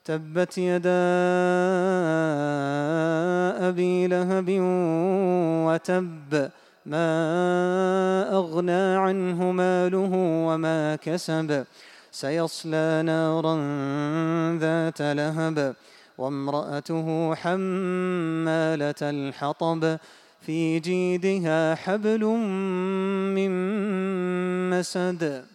تبت يدا أبي لهب وتب ما أغنى عنه ماله وما كسب سيصلى نارا ذات لهب وامرأته حمالة الحطب في جيدها حبل من مسد